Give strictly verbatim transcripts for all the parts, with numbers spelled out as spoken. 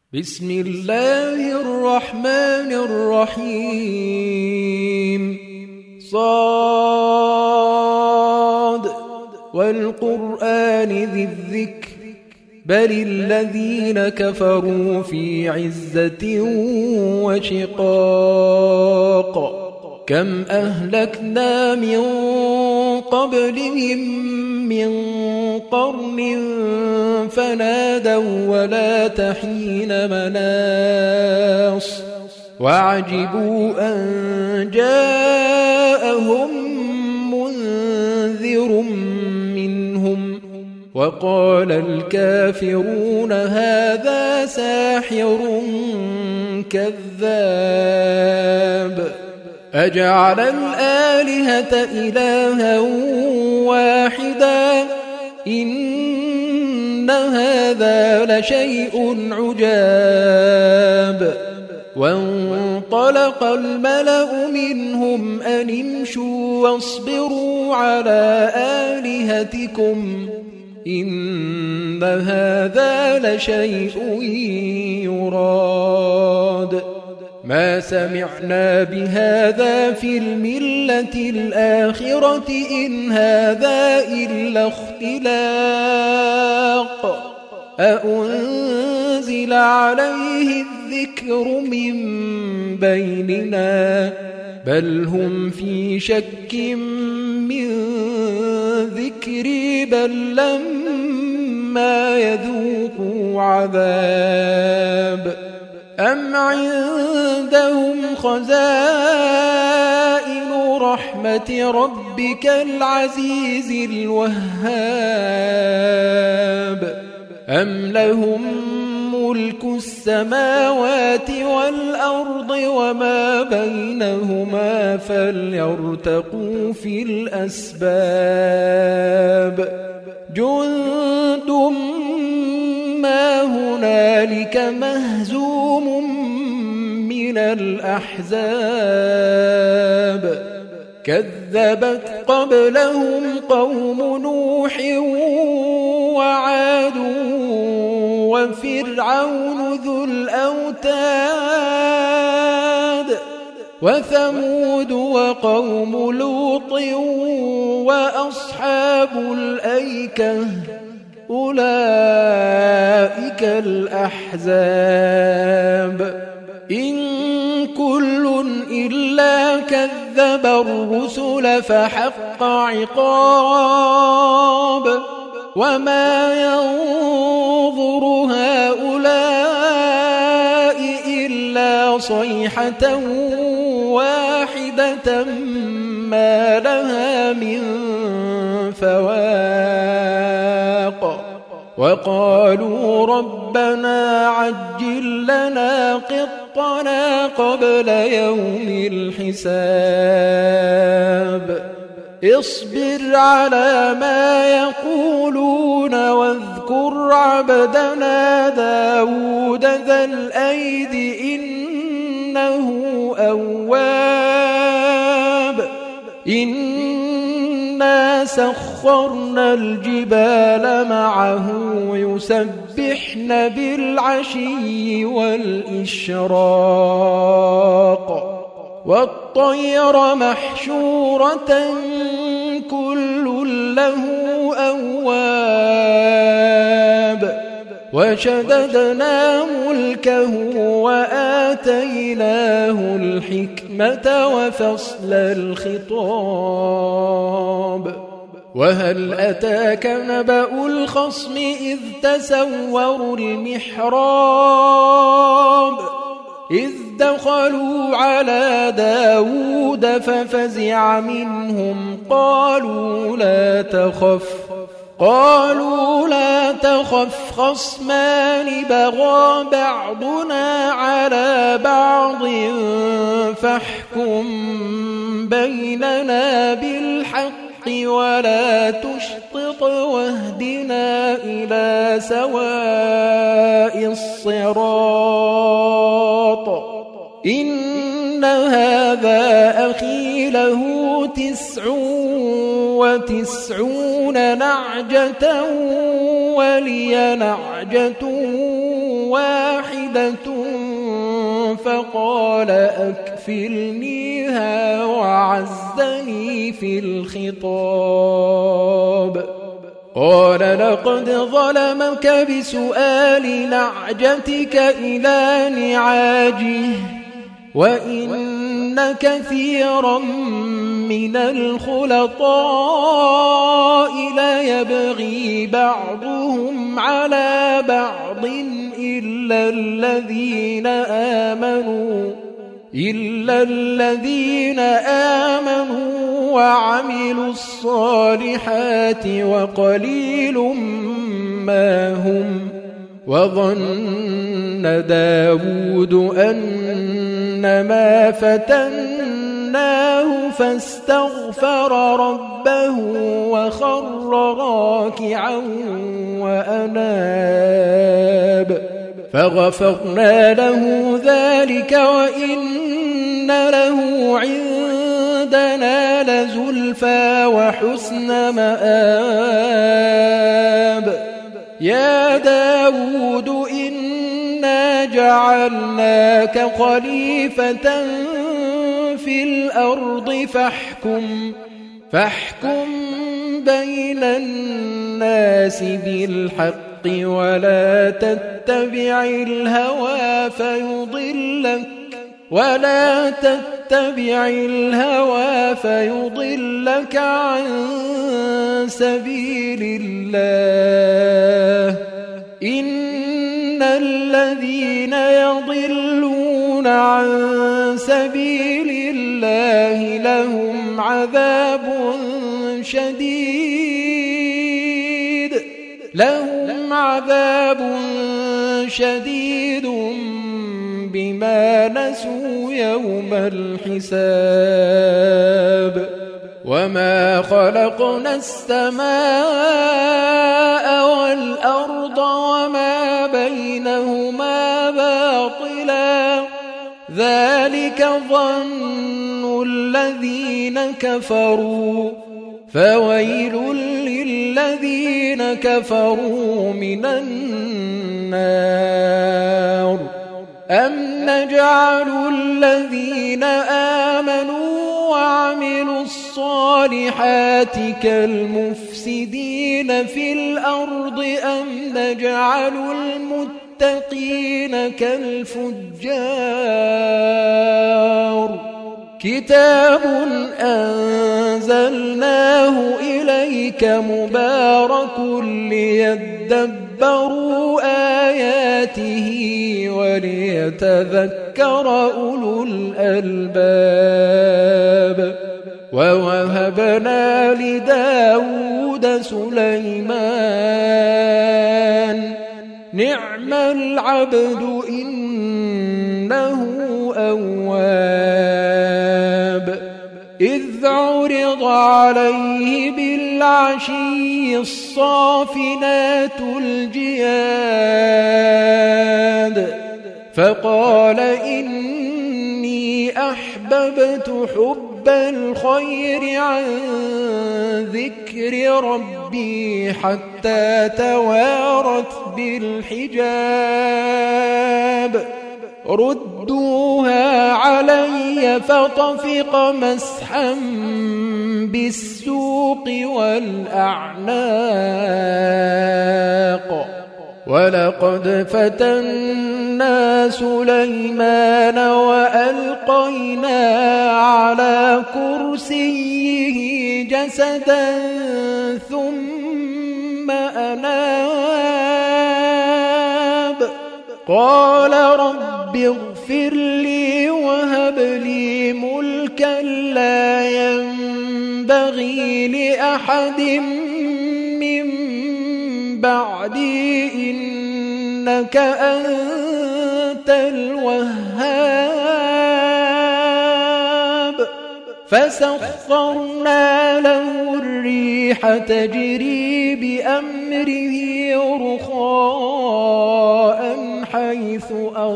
بسم الله الرحمن الرحيم. صاد والقرآن ذي الذكر بل الذين كفروا في عزة وشقاق كم أهلكنا من قبلهم من قرن فنادوا ولا تحين مناص وعجبوا أن جاءهم منذر منهم وقال الكافرون هذا ساحر كذاب أجعل الآلهة إلها واحدا إن هذا لشيء عجاب وانطلق الملأ منهم أن امشوا واصبروا على آلهتكم إن هذا لشيء يراد ما سمعنا بهذا في الملة الآخرة إن هذا إلا اختلاق أأنزل عليه الذكر من بيننا بل هم في شك من ذكري بل لما يذوقوا عذاب أم عندهم خزائن رحمة ربك العزيز الوهاب أم لهم ملك السماوات والأرض وما بينهما فليرتقوا في الأسباب جند ما هنالك مهزوم من الأحزاب كذبت قبلهم قوم نوح وعاد وفرعون ذو الأوتاد وثمود وقوم لوط وأصحاب الأيكة أولئك الأحزاب إن كل إلا كذب الرسل فحق عقاب وما ينظر هؤلاء إلا صيحة واحدة ما لها من فواق وقالوا ربنا عجل لنا قطنا قبل يوم الحساب اصبر على ما يقولون واذكر عبدنا داود ذا الأيد إنه أواب إنا سخرنا الجبال معه يسبحن بالعشي والإشراق والطير محشورة كل له أواب وشددنا ملكه وآتيناه الحكمة وفصل الخطاب وهل أتاك نبأ الخصم إذ تسوروا المحراب إذ دخلوا على داود ففزع منهم قالوا لا تخف قالوا لا تخف خصمان بغى بعضنا على بعض فاحكم بيننا بالحق ولا تشطط واهدنا إلى سواء الصراط إن هذا أخي له تسع وتسعون نعجة ولي نعجة واحدة واحدة فقال أكفلنيها وعزني في الخطاب. قال لقد ظلمك بسؤال نعجتك إلى نعاجه وإن كثيرا من الخلطاء ليبغي بعضهم على بعض إلا الذين آمنوا إلا الذين آمنوا وعملوا الصالحات وقليل ما هم. وظن داود أنما فتناه فاستغفر ربه وخر راكعا وأناب فغفرنا له ذلك وإن له عندنا لزلفى وحسن مآب. يا داود إنا جعلناك خليفة في الأرض فاحكم فاحكم بين الناس بالحق ولا تتبع الهوى فيضلك ولا تتبع الهوى فيضلك عن سبيل الله. إن الذين يضلون عن سبيل الله لهم عذاب شديد لهم عذاب شديد بما نسوا يوم الحساب. وما خلقنا السماء والأرض وما بينهما باطلا ذلك ظن الذين كفروا فويل للذين كفروا من النار. أم نجعل الذين آمنوا وعملوا الصالحات كالمفسدين في الأرض أم نجعل المتقين كالفجار. كتاب أنزلناه إليك مبارك ليدبروا آياته وليتذكر أولو الألباب. ووهبنا لداود سليمان نعم العبد إنه أواب. إذ عرض عليه بالعشي الصافنات الجياد فقال إني أحببت حب الخير عن ذكر ربي حتى توارت بالحجاب. ردوها علي فطفق مسحا بالسوق والأعناق. ولقد فتنا سليمان وألقينا على كرسيه جسدا ثم أناب قال رب اغفر لي وهب لي ملكا لا ينبغي لأحد من بعدي إنك أنت الوهاب. فسخرنا له الريح تجري بأمره رخاء حيث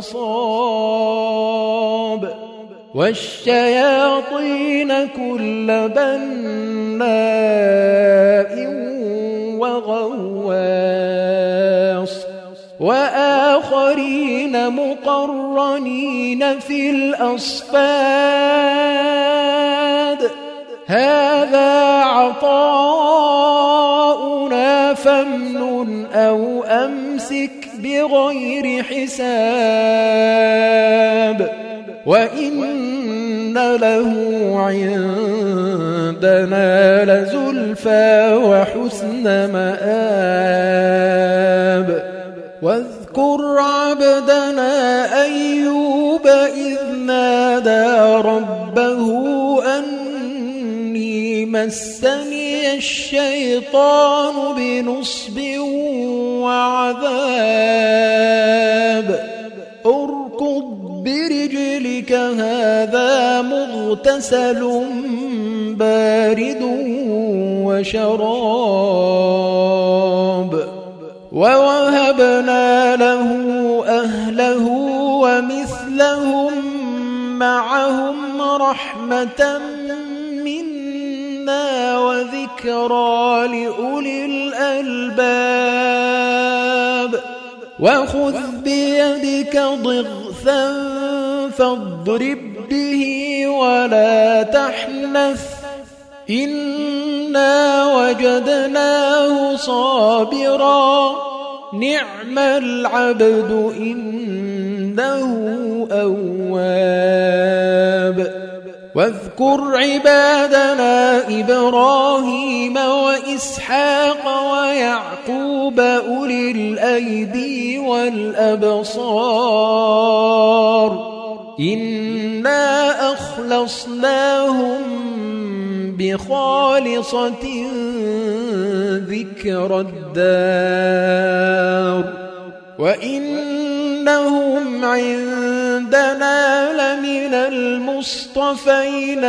أصاب والشياطين كل بناء وغواص وآخرين الصابرين مقرنين في الأصفاد هذا عطاؤنا فامنن أو أمسك بغير حساب وإن له عندنا لزلفى وحسن مآب واذكر عبدنا أيوب إذ نادى ربه أني مسني الشيطان بنصب وعذاب اركض برجلك هذا مغتسل بارد وشراب ووهبنا له أهله ومثلهم معهم رحمة منا وذكرى لأولي الألباب وخذ بيدك ضغثا فاضرب به ولا تحنث إنا وجدناه صابرا نعم العبد إنه أواب واذكر عبادنا إبراهيم وإسحاق ويعقوب أولي الأيدي والأبصار إنا أخلصناهم بخالصة ذكر الدار وإنهم عندنا لمن المصطفين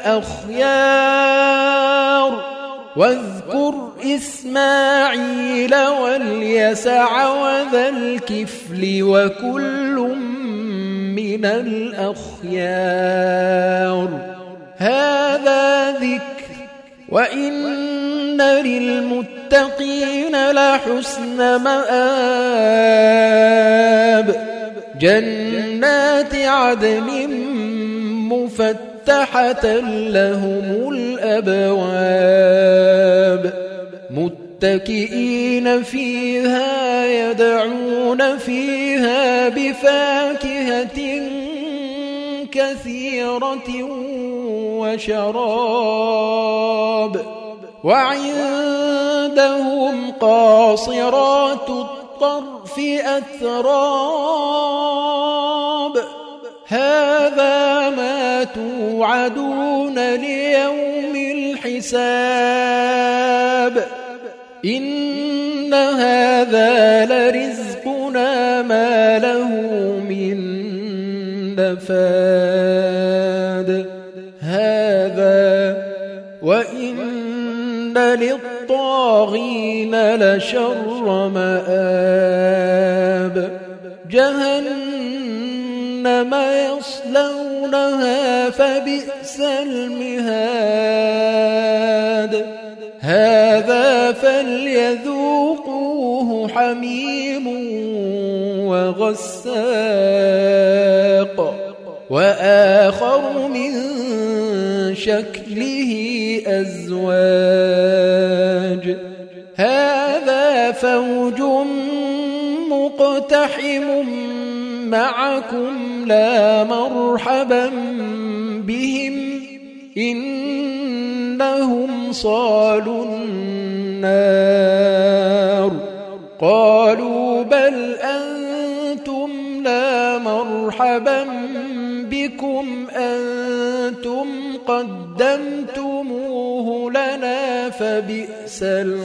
الأخيار واذكر إسماعيل واليسع وذا الكفل وكل من الأخيار هذا ذكر وإن للمتقين لحسن مآب جنات عدن مفتحة لهم الأبواب متكئين فيها يدعون فيها بفاكهة كثيرة وشراب وعندهم قاصرات الطرف أتراب هذا ما توعدون ليوم الحساب إن هذا لرزقنا ما له من نفاد هذا وإن للطاغين لشر مآب جهنم يصلونها فبئس المهاد هذا فليذوقوه حميم وغساق وآخر من شكله أزواج هذا فوج مقتحم معكم لا مرحبا بهم إنهم صالوا النار قالوا بل أنتم لا مرحبا بكم أنتم قدمتموه لنا فبئس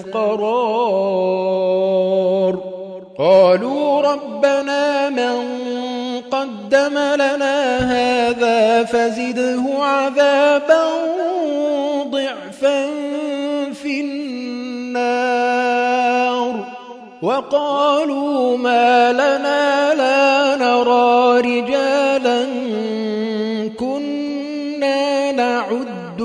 القرار قالوا ربنا من قدم لنا هذا فزده عذابا ضعفا في النار وقالوا ما لنا لا نرى رجالا كنا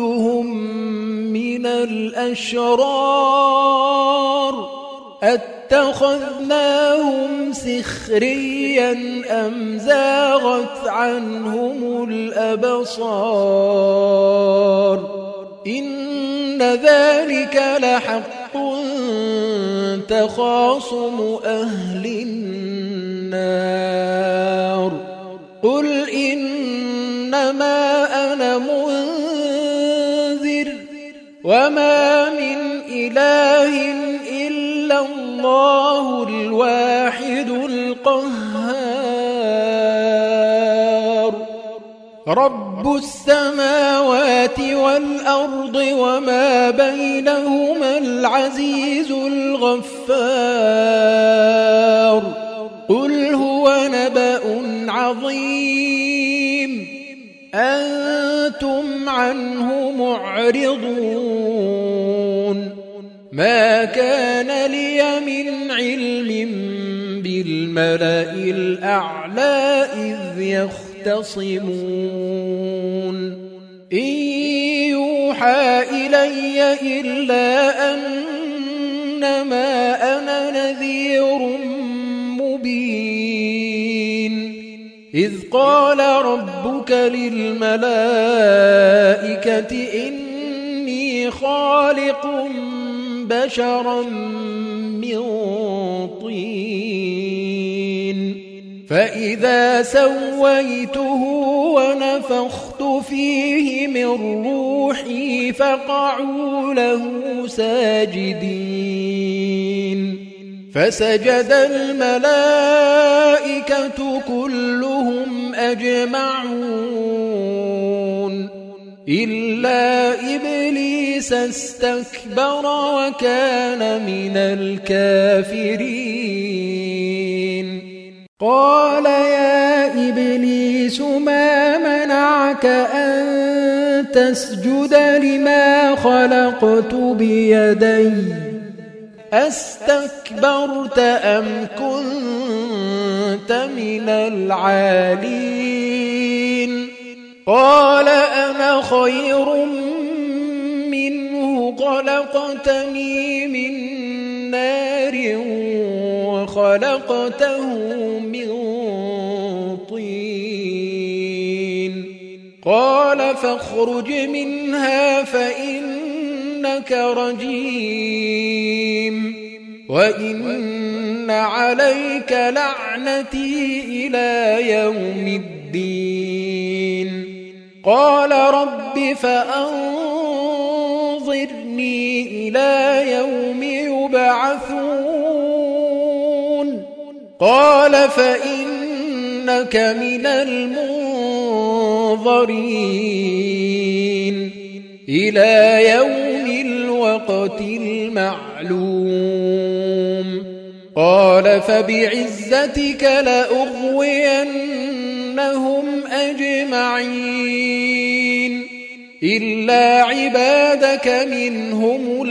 نعدهم من الأشرار أتخذناهم سخريا أم زاغت عنهم الأبصار إن ذلك لحق تخاصم أهل النار قل إنما أنا منذر وما من إله إلا الله الواحد القهار رب السماوات والأرض وما بينهما العزيز الغفار قل هو نبأ عظيم أنتم عنه معرضون ما كان لي من علم بالملأ الأعلى إذ يختصمون إن يوحى إلي إلا أنما أنا نذير مبين إذ قال ربك للملائكة إني خالق بشرا من طين فإذا سويته ونفخت فيه من روحي فقعوا له ساجدين فسجد الملائكة كلهم أجمعون إلا إبليس استكبر وكان من الكافرين قال يا إبليس ما منعك أن تسجد لما خلقت بيدي أستكبرت أم كنت من العالين قال أنا خير منه خلقتني من نار وخلقته من طين قال فاخرج منها فإنك رجيم وإن عليك لعنتي إلى يوم الدين قال رب فأنظرني إلى يوم يبعثون قال فإنك من المنظرين إلى يوم الوقت المعلوم قال فبعزتك لأغوينهم أجمعين إلا عبادك منهم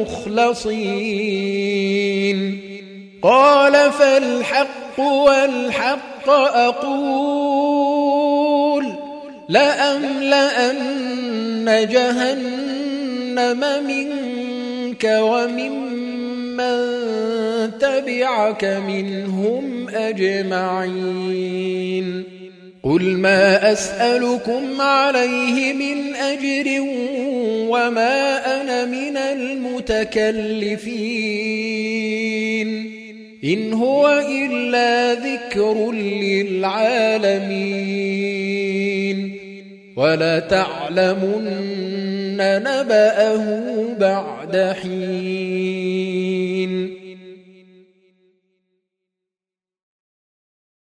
المخلصين قال فالحق والحق أقول لأملأن جهنم منك وممن تبعك منهم أجمعين قل ما أسألكم عليه من أجر وما أنا من المتكلفين إن هو إلا ذكر للعالمين ولتعلمن نبأه بعد حين